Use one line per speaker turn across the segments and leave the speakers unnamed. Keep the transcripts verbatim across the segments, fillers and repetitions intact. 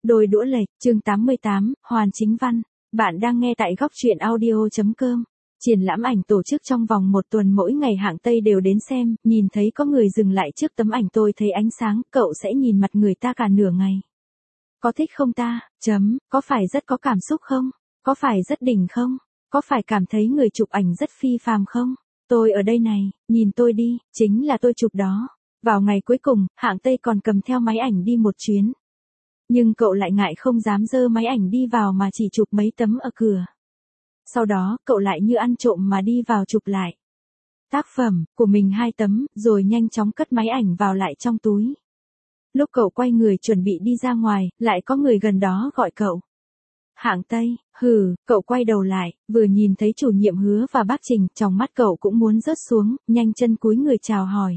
Đôi đũa lệch, chương tám mươi tám, Hoàn Chính Văn. Bạn đang nghe tại góc truyện audio.com. Triển lãm ảnh tổ chức trong vòng một tuần, mỗi ngày hạng Tây đều đến xem, nhìn thấy có người dừng lại trước tấm ảnh tôi thấy ánh sáng, cậu sẽ nhìn mặt người ta cả nửa ngày. Có thích không ta? Chấm, có phải rất có cảm xúc không? Có phải rất đỉnh không? Có phải cảm thấy người chụp ảnh rất phi phàm không? Tôi ở đây này, nhìn tôi đi, chính là tôi chụp đó. Vào ngày cuối cùng, hạng Tây còn cầm theo máy ảnh đi một chuyến. Nhưng cậu lại ngại không dám giơ máy ảnh đi vào mà chỉ chụp mấy tấm ở cửa. Sau đó, cậu lại như ăn trộm mà đi vào chụp lại tác phẩm của mình hai tấm, rồi nhanh chóng cất máy ảnh vào lại trong túi. Lúc cậu quay người chuẩn bị đi ra ngoài, lại có người gần đó gọi cậu. Hạng Tây, hừ, cậu quay đầu lại, vừa nhìn thấy chủ nhiệm Hứa và bác Trình, trong mắt cậu cũng muốn rớt xuống, nhanh chân cúi người chào hỏi.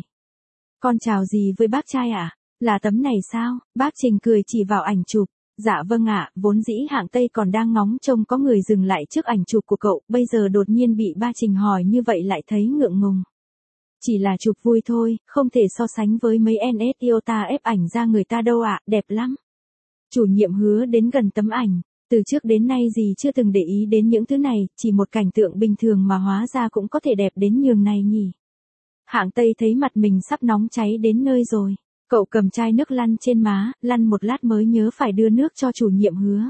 Con chào gì với bác trai ạ? À? Là tấm này sao? Bác Trình cười chỉ vào ảnh chụp. Dạ vâng ạ, vốn dĩ hạng Tây còn đang ngóng trông có người dừng lại trước ảnh chụp của cậu, bây giờ đột nhiên bị ba Trình hỏi như vậy lại thấy ngượng ngùng. Chỉ là chụp vui thôi, không thể so sánh với mấy en ét Iota ép ảnh ra người ta đâu ạ, đẹp lắm. Chủ nhiệm Hứa đến gần tấm ảnh, từ trước đến nay gì chưa từng để ý đến những thứ này, chỉ một cảnh tượng bình thường mà hóa ra cũng có thể đẹp đến nhường này nhỉ. Hạng Tây thấy mặt mình sắp nóng cháy đến nơi rồi. Cậu cầm chai nước lăn trên má, lăn một lát mới nhớ phải đưa nước cho chủ nhiệm Hứa.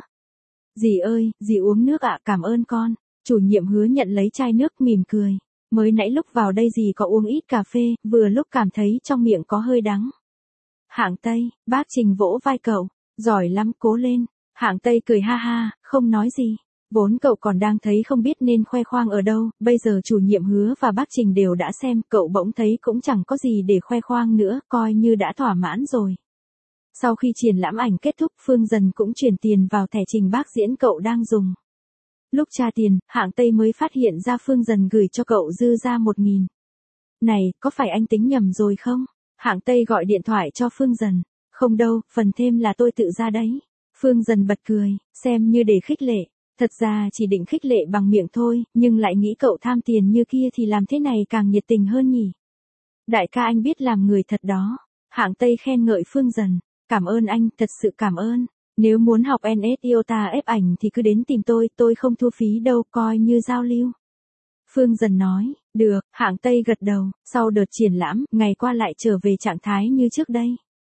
Dì ơi, dì uống nước ạ, cảm ơn con. Chủ nhiệm Hứa nhận lấy chai nước mỉm cười. Mới nãy lúc vào đây dì có uống ít cà phê, vừa lúc cảm thấy trong miệng có hơi đắng. Hạng Tây, bác Trình vỗ vai cậu. Giỏi lắm, cố lên. Hạng Tây cười ha ha, không nói gì. Vốn cậu còn đang thấy không biết nên khoe khoang ở đâu, bây giờ chủ nhiệm Hứa và bác Trình đều đã xem, cậu bỗng thấy cũng chẳng có gì để khoe khoang nữa, coi như đã thỏa mãn rồi. Sau khi triển lãm ảnh kết thúc, Phương Dần cũng chuyển tiền vào thẻ Trình Bác Diễn cậu đang dùng. Lúc tra tiền, hạng Tây mới phát hiện ra Phương Dần gửi cho cậu dư ra một nghìn. Này, có phải anh tính nhầm rồi không? Hạng Tây gọi điện thoại cho Phương Dần. Không đâu, phần thêm là tôi tự ra đấy. Phương Dần bật cười, xem như để khích lệ. Thật ra chỉ định khích lệ bằng miệng thôi, nhưng lại nghĩ cậu tham tiền như kia thì làm thế này càng nhiệt tình hơn nhỉ. Đại ca anh biết làm người thật đó. Hạng Tây khen ngợi Phương Dần. Cảm ơn anh, thật sự cảm ơn. Nếu muốn học en ét Iota ép ảnh thì cứ đến tìm tôi, tôi không thu phí đâu, coi như giao lưu. Phương Dần nói, được, hạng Tây gật đầu, sau đợt triển lãm, ngày qua lại trở về trạng thái như trước đây.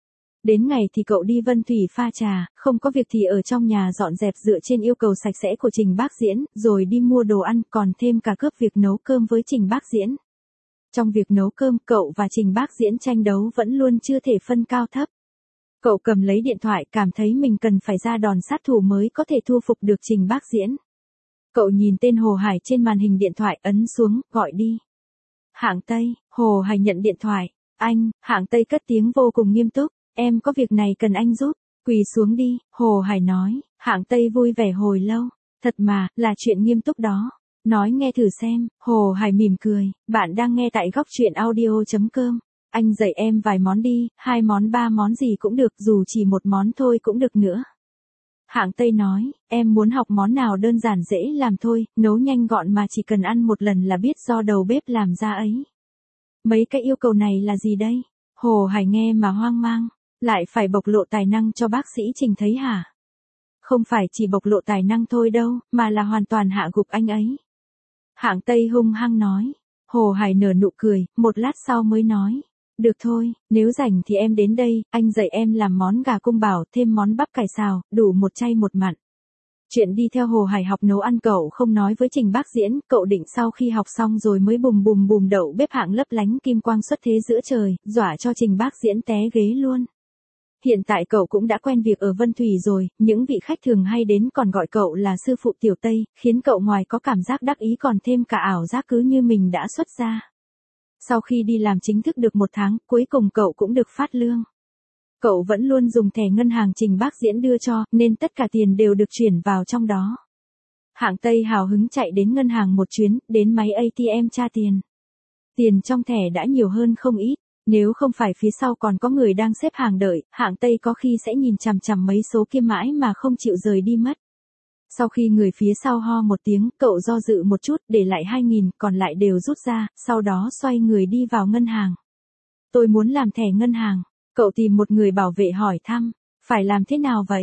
Đến ngày thì cậu đi Vân Thủy pha trà, không có việc thì ở trong nhà dọn dẹp dựa trên yêu cầu sạch sẽ của Trình Bác Diễn, rồi đi mua đồ ăn, còn thêm cả cướp việc nấu cơm với Trình Bác Diễn. Trong việc nấu cơm, cậu và Trình Bác Diễn tranh đấu vẫn luôn chưa thể phân cao thấp. Cậu cầm lấy điện thoại, cảm thấy mình cần phải ra đòn sát thủ mới có thể thu phục được Trình Bác Diễn. Cậu nhìn tên Hồ Hải trên màn hình điện thoại, ấn xuống, gọi đi. Hạng Tây, Hồ Hải nhận điện thoại. Anh, hạng Tây cất tiếng vô cùng nghiêm túc. Em có việc này cần anh giúp, quỳ xuống đi, Hồ Hải nói. Hạng Tây vui vẻ hồi lâu. Thật mà, là chuyện nghiêm túc đó. Nói nghe thử xem. Hồ Hải mỉm cười. Bạn đang nghe tại góc truyện audio.com. Anh dạy em vài món đi, hai món ba món gì cũng được, dù chỉ một món thôi cũng được nữa. Hạng Tây nói, em muốn học món nào đơn giản dễ làm thôi, nấu nhanh gọn mà chỉ cần ăn một lần là biết do đầu bếp làm ra ấy. Mấy cái yêu cầu này là gì đây? Hồ Hải nghe mà hoang mang. Lại phải bộc lộ tài năng cho bác sĩ Trình thấy hả? Không phải chỉ bộc lộ tài năng thôi đâu, mà là hoàn toàn hạ gục anh ấy. Hạng Tây hung hăng nói. Hồ Hải nở nụ cười, một lát sau mới nói. Được thôi, nếu rảnh thì em đến đây, anh dạy em làm món gà cung bảo, thêm món bắp cải xào, đủ một chay một mặn. Chuyện đi theo Hồ Hải học nấu ăn cậu không nói với Trình Bác Diễn, cậu định sau khi học xong rồi mới bùm bùm bùm đậu bếp hạng lấp lánh kim quang xuất thế giữa trời, dọa cho Trình Bác Diễn té ghế luôn. Hiện tại cậu cũng đã quen việc ở Vân Thủy rồi, những vị khách thường hay đến còn gọi cậu là sư phụ Tiểu Tây, khiến cậu ngoài có cảm giác đắc ý còn thêm cả ảo giác cứ như mình đã xuất gia. Sau khi đi làm chính thức được một tháng, cuối cùng cậu cũng được phát lương. Cậu vẫn luôn dùng thẻ ngân hàng Trình Bác Diễn đưa cho, nên tất cả tiền đều được chuyển vào trong đó. Hạng Tây hào hứng chạy đến ngân hàng một chuyến, đến máy a tê em tra tiền. Tiền trong thẻ đã nhiều hơn không ít. Nếu không phải phía sau còn có người đang xếp hàng đợi, hạng Tây có khi sẽ nhìn chằm chằm mấy số kia mãi mà không chịu rời đi mất. Sau khi người phía sau ho một tiếng, cậu do dự một chút, để lại hai nghìn, còn lại đều rút ra, sau đó xoay người đi vào ngân hàng. Tôi muốn làm thẻ ngân hàng. Cậu tìm một người bảo vệ hỏi thăm. Phải làm thế nào vậy?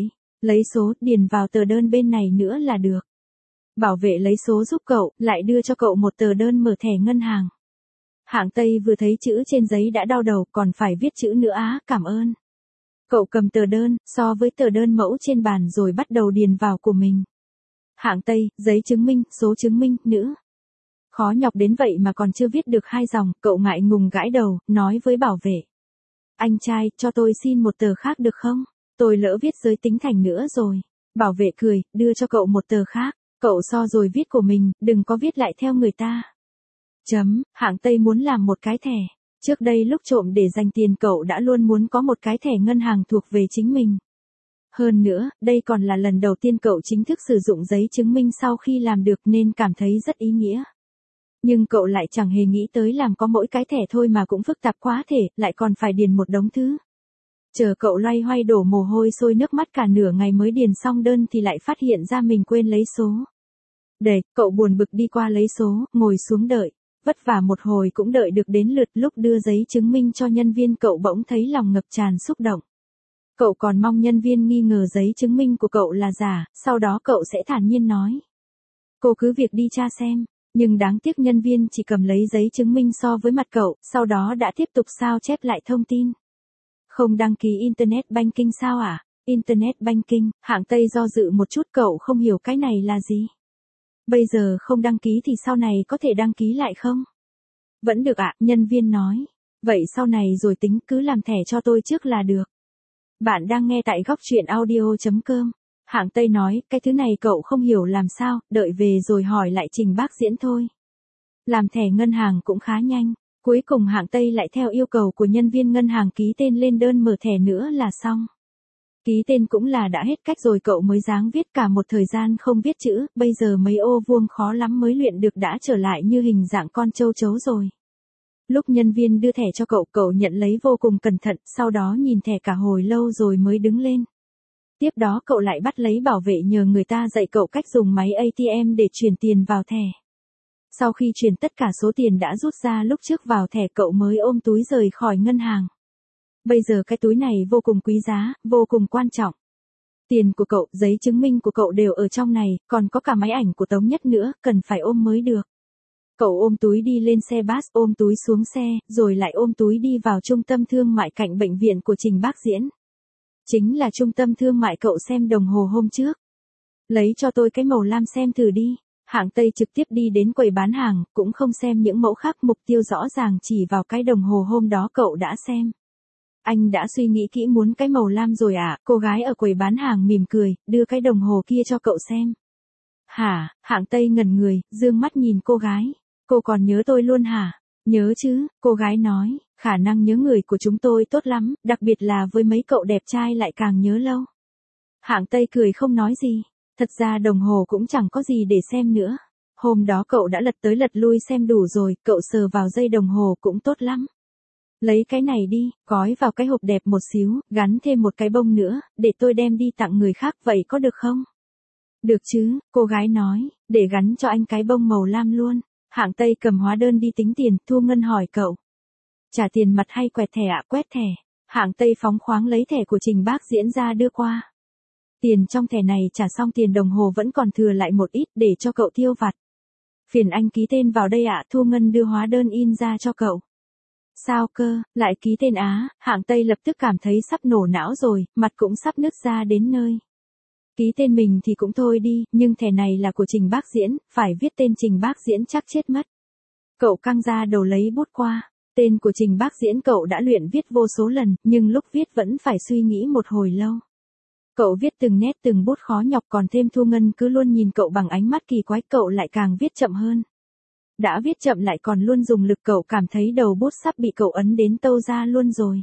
Lấy số, điền vào tờ đơn bên này nữa là được. Bảo vệ lấy số giúp cậu, lại đưa cho cậu một tờ đơn mở thẻ ngân hàng. Hạng Tây vừa thấy chữ trên giấy đã đau đầu, còn phải viết chữ nữa á, cảm ơn. Cậu cầm tờ đơn, so với tờ đơn mẫu trên bàn rồi bắt đầu điền vào của mình. Hạng Tây, giấy chứng minh, số chứng minh, nữ. Khó nhọc đến vậy mà còn chưa viết được hai dòng, cậu ngại ngùng gãi đầu, nói với bảo vệ. Anh trai, cho tôi xin một tờ khác được không? Tôi lỡ viết giới tính thành nữa rồi. Bảo vệ cười, đưa cho cậu một tờ khác. Cậu so rồi viết của mình, đừng có viết lại theo người ta. Chấm, Hạng Tây muốn làm một cái thẻ. Trước đây lúc trộm để dành tiền cậu đã luôn muốn có một cái thẻ ngân hàng thuộc về chính mình. Hơn nữa, đây còn là lần đầu tiên cậu chính thức sử dụng giấy chứng minh sau khi làm được nên cảm thấy rất ý nghĩa. Nhưng cậu lại chẳng hề nghĩ tới làm có mỗi cái thẻ thôi mà cũng phức tạp quá thể, lại còn phải điền một đống thứ. Chờ cậu loay hoay đổ mồ hôi sôi nước mắt cả nửa ngày mới điền xong đơn thì lại phát hiện ra mình quên lấy số. Để, cậu buồn bực đi qua lấy số, ngồi xuống đợi. Vất vả một hồi cũng đợi được đến lượt, lúc đưa giấy chứng minh cho nhân viên cậu bỗng thấy lòng ngập tràn xúc động. Cậu còn mong nhân viên nghi ngờ giấy chứng minh của cậu là giả, sau đó cậu sẽ thản nhiên nói. Cô cứ việc đi tra xem, nhưng đáng tiếc nhân viên chỉ cầm lấy giấy chứng minh so với mặt cậu, sau đó đã tiếp tục sao chép lại thông tin. Không đăng ký Internet Banking sao à? Internet Banking, Hạng Tây do dự một chút, cậu không hiểu cái này là gì. Bây giờ không đăng ký thì sau này có thể đăng ký lại không? Vẫn được ạ, nhân viên nói. Vậy sau này rồi tính, cứ làm thẻ cho tôi trước là được. Bạn đang nghe tại góc truyện audio chấm com. Hạng Tây nói, cái thứ này cậu không hiểu làm sao, đợi về rồi hỏi lại Trình Bác Diễn thôi. Làm thẻ ngân hàng cũng khá nhanh. Cuối cùng Hạng Tây lại theo yêu cầu của nhân viên ngân hàng ký tên lên đơn mở thẻ nữa là xong. Ký tên cũng là đã hết cách rồi, cậu mới dáng viết cả một thời gian không viết chữ, bây giờ mấy ô vuông khó lắm mới luyện được đã trở lại như hình dạng con châu chấu rồi. Lúc nhân viên đưa thẻ cho cậu, cậu nhận lấy vô cùng cẩn thận, sau đó nhìn thẻ cả hồi lâu rồi mới đứng lên. Tiếp đó cậu lại bắt lấy bảo vệ nhờ người ta dạy cậu cách dùng máy a tê em để chuyển tiền vào thẻ. Sau khi chuyển tất cả số tiền đã rút ra lúc trước vào thẻ, cậu mới ôm túi rời khỏi ngân hàng. Bây giờ cái túi này vô cùng quý giá, vô cùng quan trọng. Tiền của cậu, giấy chứng minh của cậu đều ở trong này, còn có cả máy ảnh của Tống Nhất nữa, cần phải ôm mới được. Cậu ôm túi đi lên xe bus, ôm túi xuống xe, rồi lại ôm túi đi vào trung tâm thương mại cạnh bệnh viện của Trình Bác Diễn. Chính là trung tâm thương mại cậu xem đồng hồ hôm trước. Lấy cho tôi cái màu lam xem thử đi. Hạng Tây trực tiếp đi đến quầy bán hàng, cũng không xem những mẫu khác, mục tiêu rõ ràng chỉ vào cái đồng hồ hôm đó cậu đã xem. Anh đã suy nghĩ kỹ muốn cái màu lam rồi à? Cô gái ở quầy bán hàng mỉm cười, đưa cái đồng hồ kia cho cậu xem. Hả? Hạng Tây ngẩn người, dương mắt nhìn cô gái. Cô còn nhớ tôi luôn hả? Nhớ chứ, cô gái nói, khả năng nhớ người của chúng tôi tốt lắm, đặc biệt là với mấy cậu đẹp trai lại càng nhớ lâu. Hạng Tây cười không nói gì. Thật ra đồng hồ cũng chẳng có gì để xem nữa. Hôm đó cậu đã lật tới lật lui xem đủ rồi, cậu sờ vào dây đồng hồ cũng tốt lắm. Lấy cái này đi, gói vào cái hộp đẹp một xíu, gắn thêm một cái bông nữa, để tôi đem đi tặng người khác, vậy có được không? Được chứ, cô gái nói, để gắn cho anh cái bông màu lam luôn. Hạng Tây cầm hóa đơn đi tính tiền, Thu Ngân hỏi cậu. Trả tiền mặt hay quẹt thẻ ạ? Quét thẻ. Hạng Tây phóng khoáng lấy thẻ của Trình Bác Diễn ra đưa qua. Tiền trong thẻ này trả xong tiền đồng hồ vẫn còn thừa lại một ít để cho cậu tiêu vặt. Phiền anh ký tên vào đây ạ. Thu Ngân đưa hóa đơn in ra cho cậu. Sao cơ, lại ký tên á? Hạng Tây lập tức cảm thấy sắp nổ não rồi, mặt cũng sắp nứt ra đến nơi. Ký tên mình thì cũng thôi đi, nhưng thẻ này là của Trình Bác Diễn, phải viết tên Trình Bác Diễn chắc chết mất. Cậu căng ra đầu lấy bút qua. Tên của Trình Bác Diễn cậu đã luyện viết vô số lần, nhưng lúc viết vẫn phải suy nghĩ một hồi lâu. Cậu viết từng nét từng bút khó nhọc, còn thêm Thu Ngân cứ luôn nhìn cậu bằng ánh mắt kỳ quái, cậu lại càng viết chậm hơn. Đã viết chậm lại còn luôn dùng lực, cậu cảm thấy đầu bút sắp bị cậu ấn đến tâu ra luôn rồi.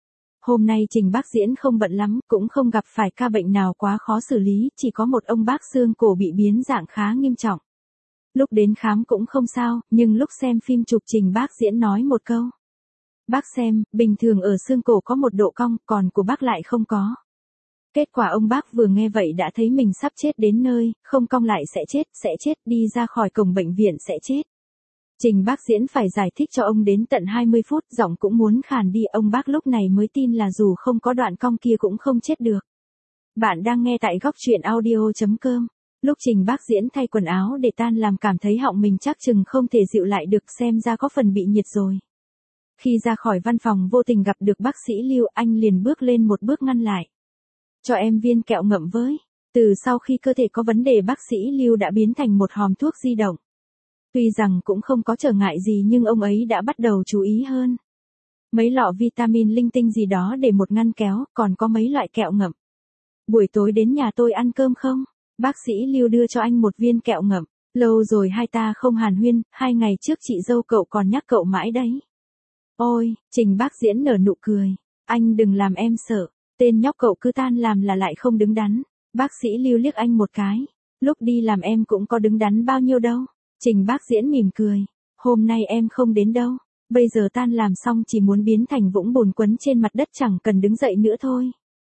Hôm nay Trình Bác Diễn không bận lắm, cũng không gặp phải ca bệnh nào quá khó xử lý, chỉ có một ông bác xương cổ bị biến dạng khá nghiêm trọng. Lúc đến khám cũng không sao, nhưng lúc xem phim chụp Trình Bác Diễn nói một câu. Bác xem, bình thường ở xương cổ có một độ cong, còn của bác lại không có. Kết quả ông bác vừa nghe vậy đã thấy mình sắp chết đến nơi, không cong lại sẽ chết, sẽ chết, đi ra khỏi cổng bệnh viện sẽ chết. Trình Bác Diễn phải giải thích cho ông đến tận hai mươi phút, giọng cũng muốn khàn đi, ông bác lúc này mới tin là dù không có đoạn cong kia cũng không chết được. Bạn đang nghe tại góc truyện audio.com. Lúc Trình Bác Diễn thay quần áo để tan làm cảm thấy họng mình chắc chừng không thể dịu lại được, xem ra có phần bị nhiệt rồi. Khi ra khỏi văn phòng vô tình gặp được bác sĩ Lưu, anh liền bước lên một bước ngăn lại. Cho em viên kẹo ngậm với. Từ sau khi cơ thể có vấn đề, bác sĩ Lưu đã biến thành một hòm thuốc di động. Tuy rằng cũng không có trở ngại gì nhưng ông ấy đã bắt đầu chú ý hơn. Mấy lọ vitamin linh tinh gì đó để một ngăn kéo, còn có mấy loại kẹo ngậm. Buổi tối đến nhà tôi ăn cơm không? Bác sĩ Lưu đưa cho anh một viên kẹo ngậm. Lâu rồi hai ta không hàn huyên, hai ngày trước chị dâu cậu còn nhắc cậu mãi đấy. Ôi, Trình Bác Diễn nở nụ cười. Anh đừng làm em sợ. Tên nhóc cậu cứ tan làm là lại không đứng đắn. Bác sĩ Lưu liếc anh một cái. Lúc đi làm em cũng có đứng đắn bao nhiêu đâu. Trình Bác Diễn mỉm cười. Hôm nay em không đến đâu. Bây giờ tan làm xong chỉ muốn biến thành vũng bùn quấn trên mặt đất, chẳng cần đứng dậy nữa thôi.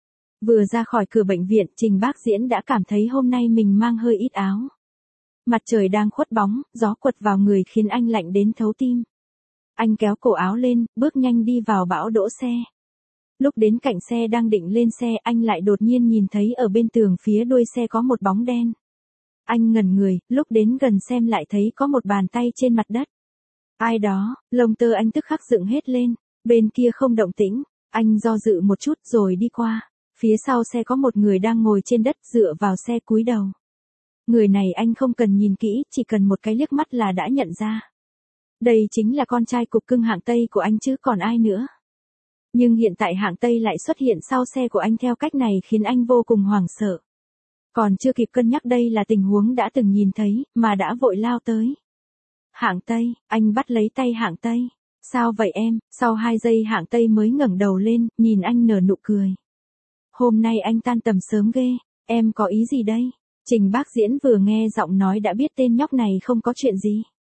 Vừa ra khỏi cửa bệnh viện, Trình Bác Diễn đã cảm thấy hôm nay mình mang hơi ít áo. Mặt trời đang khuất bóng, gió quật vào người khiến anh lạnh đến thấu tim. Anh kéo cổ áo lên, bước nhanh đi vào bãi đỗ xe. Lúc đến cạnh xe đang định lên xe, anh lại đột nhiên nhìn thấy ở bên tường phía đuôi xe có một bóng đen. Anh ngẩn người, lúc đến gần xem lại thấy có một bàn tay trên mặt đất. Ai đó, lông tơ anh tức khắc dựng hết lên. Bên kia không động tĩnh, anh do dự một chút rồi đi qua. Phía sau xe có một người đang ngồi trên đất dựa vào xe cúi đầu. Người này anh không cần nhìn kỹ, chỉ cần một cái liếc mắt là đã nhận ra. Đây chính là con trai cục cưng hạng Tây của anh chứ còn ai nữa. Nhưng hiện tại hạng Tây lại xuất hiện sau xe của anh theo cách này khiến anh vô cùng hoảng sợ. Còn chưa kịp cân nhắc đây là tình huống đã từng nhìn thấy, mà đã vội lao tới. Hạng Tây, anh bắt lấy tay hạng Tây. Sao vậy em? Sau hai giây hạng Tây mới ngẩng đầu lên, nhìn anh nở nụ cười. Hôm nay anh tan tầm sớm ghê, em có ý gì đây? Trình Bác Diễn vừa nghe giọng nói đã biết tên nhóc này không có chuyện gì.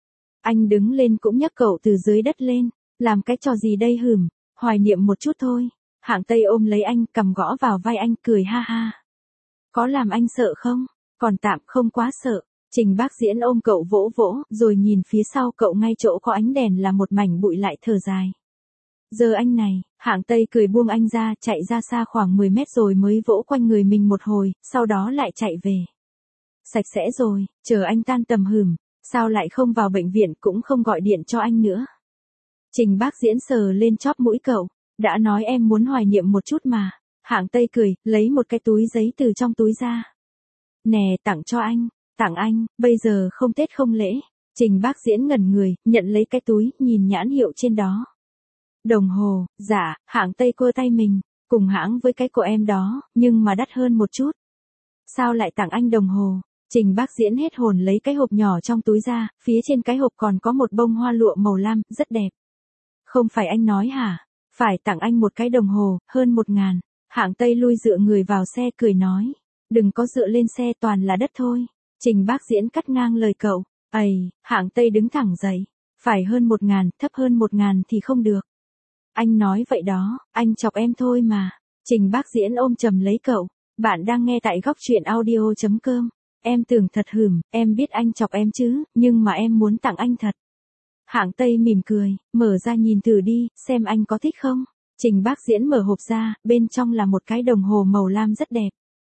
Anh đứng lên cũng nhấc cậu từ dưới đất lên, làm cái trò gì đây hửm, hoài niệm một chút thôi. Hạng Tây ôm lấy anh, cầm gõ vào vai anh, cười ha ha. Có làm anh sợ không? Còn tạm, không quá sợ. Trình Bác Diễn ôm cậu vỗ vỗ, rồi nhìn phía sau cậu ngay chỗ có ánh đèn là một mảnh bụi lại thở dài. Giờ anh này, hạng Tây cười buông anh ra, chạy ra xa khoảng mười mét rồi mới vỗ quanh người mình một hồi, sau đó lại chạy về. Sạch sẽ rồi, chờ anh tan tầm hửm, sao lại không vào bệnh viện cũng không gọi điện cho anh nữa. Trình Bác Diễn sờ lên chóp mũi cậu, đã nói em muốn hoài niệm một chút mà. Hạng Tây cười, lấy một cái túi giấy từ trong túi ra. Nè, tặng cho anh, tặng anh, bây giờ không Tết không lễ. Trình Bác Diễn ngẩn người, nhận lấy cái túi, nhìn nhãn hiệu trên đó. Đồng hồ, dạ, hạng Tây cua tay mình, cùng hãng với cái của em đó, nhưng mà đắt hơn một chút. Sao lại tặng anh đồng hồ? Trình Bác Diễn hết hồn lấy cái hộp nhỏ trong túi ra, phía trên cái hộp còn có một bông hoa lụa màu lam, rất đẹp. Không phải anh nói hả? Phải tặng anh một cái đồng hồ, hơn một ngàn. Hạng Tây lui dựa người vào xe cười nói. Đừng có dựa lên xe, toàn là đất thôi. Trình Bác Diễn cắt ngang lời cậu. Ây, hạng Tây đứng thẳng dậy. Phải hơn một ngàn, thấp hơn một ngàn thì không được. Anh nói vậy đó, anh chọc em thôi mà. Trình Bác Diễn ôm chầm lấy cậu. Bạn đang nghe tại góc truyện audio.com. Em tưởng thật hửm, em biết anh chọc em chứ, nhưng mà em muốn tặng anh thật. Hạng Tây mỉm cười, mở ra nhìn thử đi, xem anh có thích không. Trình Bác Diễn mở hộp ra, bên trong là một cái đồng hồ màu lam rất đẹp.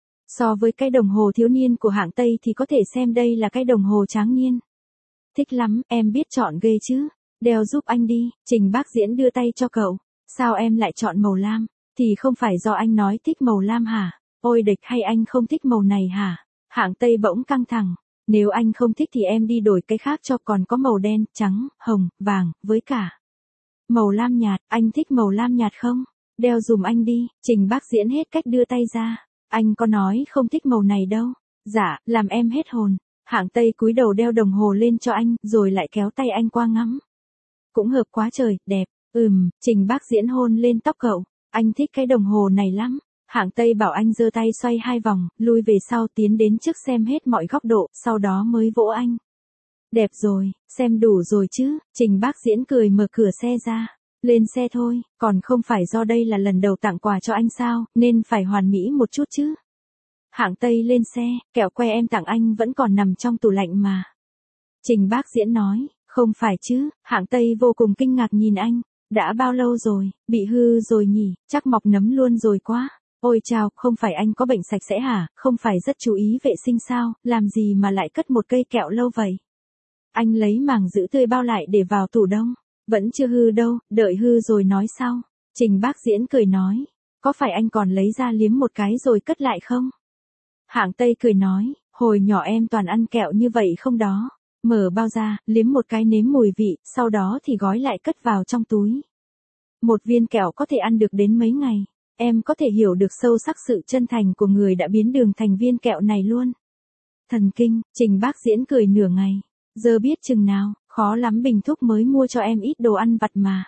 So với cái đồng hồ thiếu niên của hạng Tây thì có thể xem đây là cái đồng hồ tráng niên. Thích lắm, em biết chọn ghê chứ. Đeo giúp anh đi. Trình Bác Diễn đưa tay cho cậu. Sao em lại chọn màu lam? Thì không phải do anh nói thích màu lam hả? Ôi địch, hay anh không thích màu này hả? Hạng Tây bỗng căng thẳng. Nếu anh không thích thì em đi đổi cái khác cho, còn có màu đen, trắng, hồng, vàng, với cả màu lam nhạt. Anh thích màu lam nhạt không? Đeo dùm anh đi. Trình Bác Diễn hết cách đưa tay ra. Anh có nói không thích màu này đâu. Dạ, làm em hết hồn. Hạng Tây cúi đầu đeo đồng hồ lên cho anh, rồi lại kéo tay anh qua ngắm. Cũng hợp quá trời, đẹp. Ừm, Trình Bác Diễn hôn lên tóc cậu. Anh thích cái đồng hồ này lắm. Hạng Tây bảo anh giơ tay xoay hai vòng, lui về sau tiến đến trước xem hết mọi góc độ, sau đó mới vỗ anh. Đẹp rồi, xem đủ rồi chứ. Trình Bác Diễn cười mở cửa xe ra. Lên xe thôi, còn không phải do đây là lần đầu tặng quà cho anh sao, nên phải hoàn mỹ một chút chứ. Hạng Tây lên xe, kẹo que em tặng anh vẫn còn nằm trong tủ lạnh mà. Trình Bác Diễn nói, không phải chứ. Hạng Tây vô cùng kinh ngạc nhìn anh. Đã bao lâu rồi, bị hư rồi nhỉ, chắc mọc nấm luôn rồi quá. Ôi chao, không phải anh có bệnh sạch sẽ hả, không phải rất chú ý vệ sinh sao, làm gì mà lại cất một cây kẹo lâu vậy? Anh lấy màng giữ tươi bao lại để vào tủ đông. Vẫn chưa hư đâu, đợi hư rồi nói sau. Trình Bác Diễn cười nói. Có phải anh còn lấy ra liếm một cái rồi cất lại không? Hạng Tây cười nói. Hồi nhỏ em toàn ăn kẹo như vậy không đó. Mở bao ra, liếm một cái nếm mùi vị, sau đó thì gói lại cất vào trong túi. Một viên kẹo có thể ăn được đến mấy ngày. Em có thể hiểu được sâu sắc sự chân thành của người đã biến đường thành viên kẹo này luôn. Thần kinh, Trình Bác Diễn cười nửa ngày. Giờ biết chừng nào, khó lắm Bình Thúc mới mua cho em ít đồ ăn vặt mà.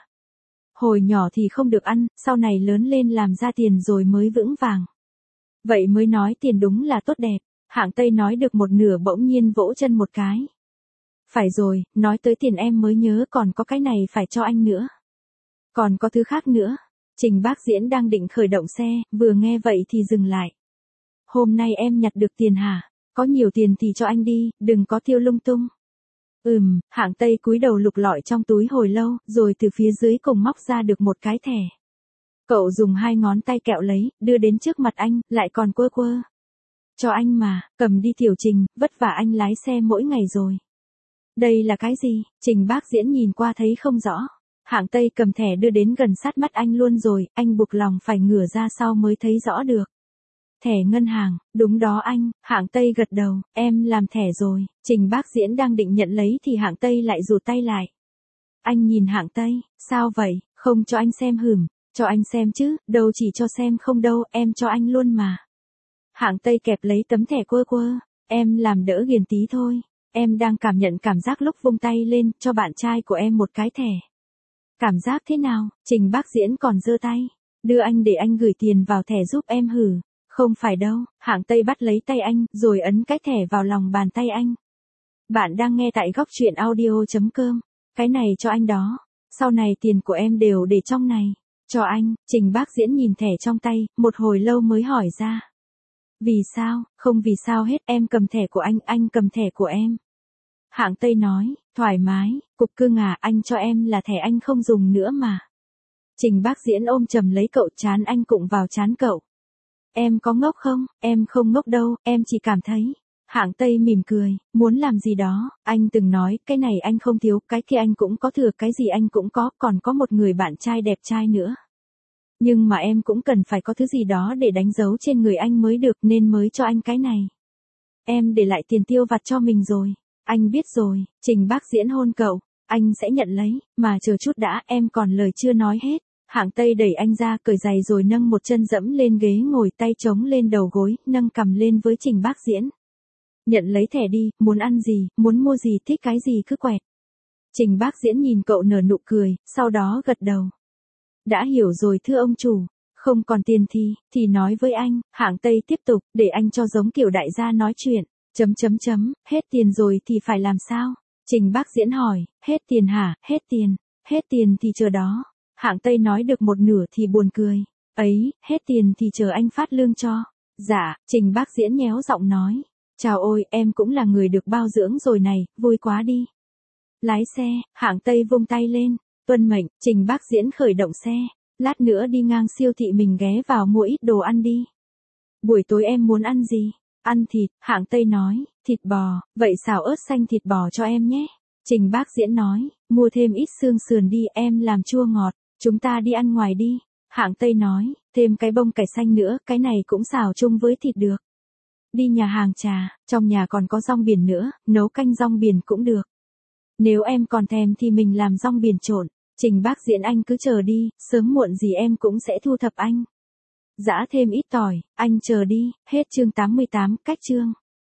Hồi nhỏ thì không được ăn, sau này lớn lên làm ra tiền rồi mới vững vàng. Vậy mới nói tiền đúng là tốt đẹp. Hạng Tây nói được một nửa bỗng nhiên vỗ chân một cái. Phải rồi, nói tới tiền em mới nhớ còn có cái này phải cho anh nữa. Còn có thứ khác nữa. Trình Bác Diễn đang định khởi động xe, vừa nghe vậy thì dừng lại. Hôm nay em nhặt được tiền hả? Có nhiều tiền thì cho anh đi, đừng có tiêu lung tung. Ừm, Hạng Tây cúi đầu lục lọi trong túi hồi lâu, rồi từ phía dưới cùng móc ra được một cái thẻ. Cậu dùng hai ngón tay kẹo lấy, đưa đến trước mặt anh, lại còn quơ quơ. Cho anh mà, cầm đi Tiểu Trình, vất vả anh lái xe mỗi ngày rồi. Đây là cái gì? Trình Bác Diễn nhìn qua thấy không rõ. Hạng Tây cầm thẻ đưa đến gần sát mắt anh luôn rồi, anh buộc lòng phải ngửa ra sau mới thấy rõ được. Thẻ ngân hàng, đúng đó anh, Hạng Tây gật đầu, em làm thẻ rồi. Trình Bác Diễn đang định nhận lấy thì Hạng Tây lại rụt tay lại. Anh nhìn Hạng Tây, sao vậy, không cho anh xem hửm, cho anh xem chứ, đâu chỉ cho xem không đâu, em cho anh luôn mà. Hạng Tây kẹp lấy tấm thẻ quơ quơ, em làm đỡ ghiền tí thôi, em đang cảm nhận cảm giác lúc vung tay lên, cho bạn trai của em một cái thẻ. Cảm giác thế nào? Trình Bác Diễn còn giơ tay, đưa anh để anh gửi tiền vào thẻ giúp em hử. Không phải đâu, Hạng Tây bắt lấy tay anh, rồi ấn cái thẻ vào lòng bàn tay anh. Bạn đang nghe tại góc truyện audio chấm com. Cái này cho anh đó. Sau này tiền của em đều để trong này. Cho anh, Trình Bác Diễn nhìn thẻ trong tay, một hồi lâu mới hỏi ra. Vì sao, không vì sao hết, em cầm thẻ của anh, anh cầm thẻ của em. Hạng Tây nói, thoải mái, cục cưng à, anh cho em là thẻ anh không dùng nữa mà. Trình Bác Diễn ôm chầm lấy cậu, chán anh cụng vào chán cậu. Em có ngốc không? Em không ngốc đâu, em chỉ cảm thấy. Hạng Tây mỉm cười, muốn làm gì đó, anh từng nói, cái này anh không thiếu, cái kia anh cũng có thừa, cái gì anh cũng có, còn có một người bạn trai đẹp trai nữa. Nhưng mà em cũng cần phải có thứ gì đó để đánh dấu trên người anh mới được nên mới cho anh cái này. Em để lại tiền tiêu vặt cho mình rồi. Anh biết rồi, Trình Bác Diễn hôn cậu, anh sẽ nhận lấy, mà chờ chút đã, em còn lời chưa nói hết. Hạng Tây đẩy anh ra, cởi giày rồi nâng một chân dẫm lên ghế ngồi, tay chống lên đầu gối, nâng cằm lên với Trình Bác Diễn. Nhận lấy thẻ đi, muốn ăn gì, muốn mua gì, thích cái gì cứ quẹt. Trình Bác Diễn nhìn cậu nở nụ cười, sau đó gật đầu. Đã hiểu rồi thưa ông chủ, không còn tiền thì, thì nói với anh. Hạng Tây tiếp tục, để anh cho giống kiểu đại gia nói chuyện. Chấm chấm chấm, hết tiền rồi thì phải làm sao? Trình Bác Diễn hỏi, hết tiền hả, hết tiền, hết tiền thì chờ đó. Hạng Tây nói được một nửa thì buồn cười. Ấy, hết tiền thì chờ anh phát lương cho. Dạ, Trình Bác Diễn nhéo giọng nói. Chào ôi, em cũng là người được bao dưỡng rồi này, vui quá đi. Lái xe, Hạng Tây vung tay lên. Tuân mệnh, Trình Bác Diễn khởi động xe. Lát nữa đi ngang siêu thị mình ghé vào mua ít đồ ăn đi. Buổi tối em muốn ăn gì? Ăn thịt, Hạng Tây nói, thịt bò, vậy xào ớt xanh thịt bò cho em nhé. Trình Bác Diễn nói, mua thêm ít xương sườn đi, em làm chua ngọt, chúng ta đi ăn ngoài đi. Hạng Tây nói, thêm cái bông cải xanh nữa, cái này cũng xào chung với thịt được. Đi nhà hàng trà, trong nhà còn có rong biển nữa, nấu canh rong biển cũng được. Nếu em còn thèm thì mình làm rong biển trộn. Trình Bác Diễn anh cứ chờ đi, sớm muộn gì em cũng sẽ thu thập anh. Giã thêm ít tỏi, anh chờ đi. Hết chương tám mươi tám, cách chương.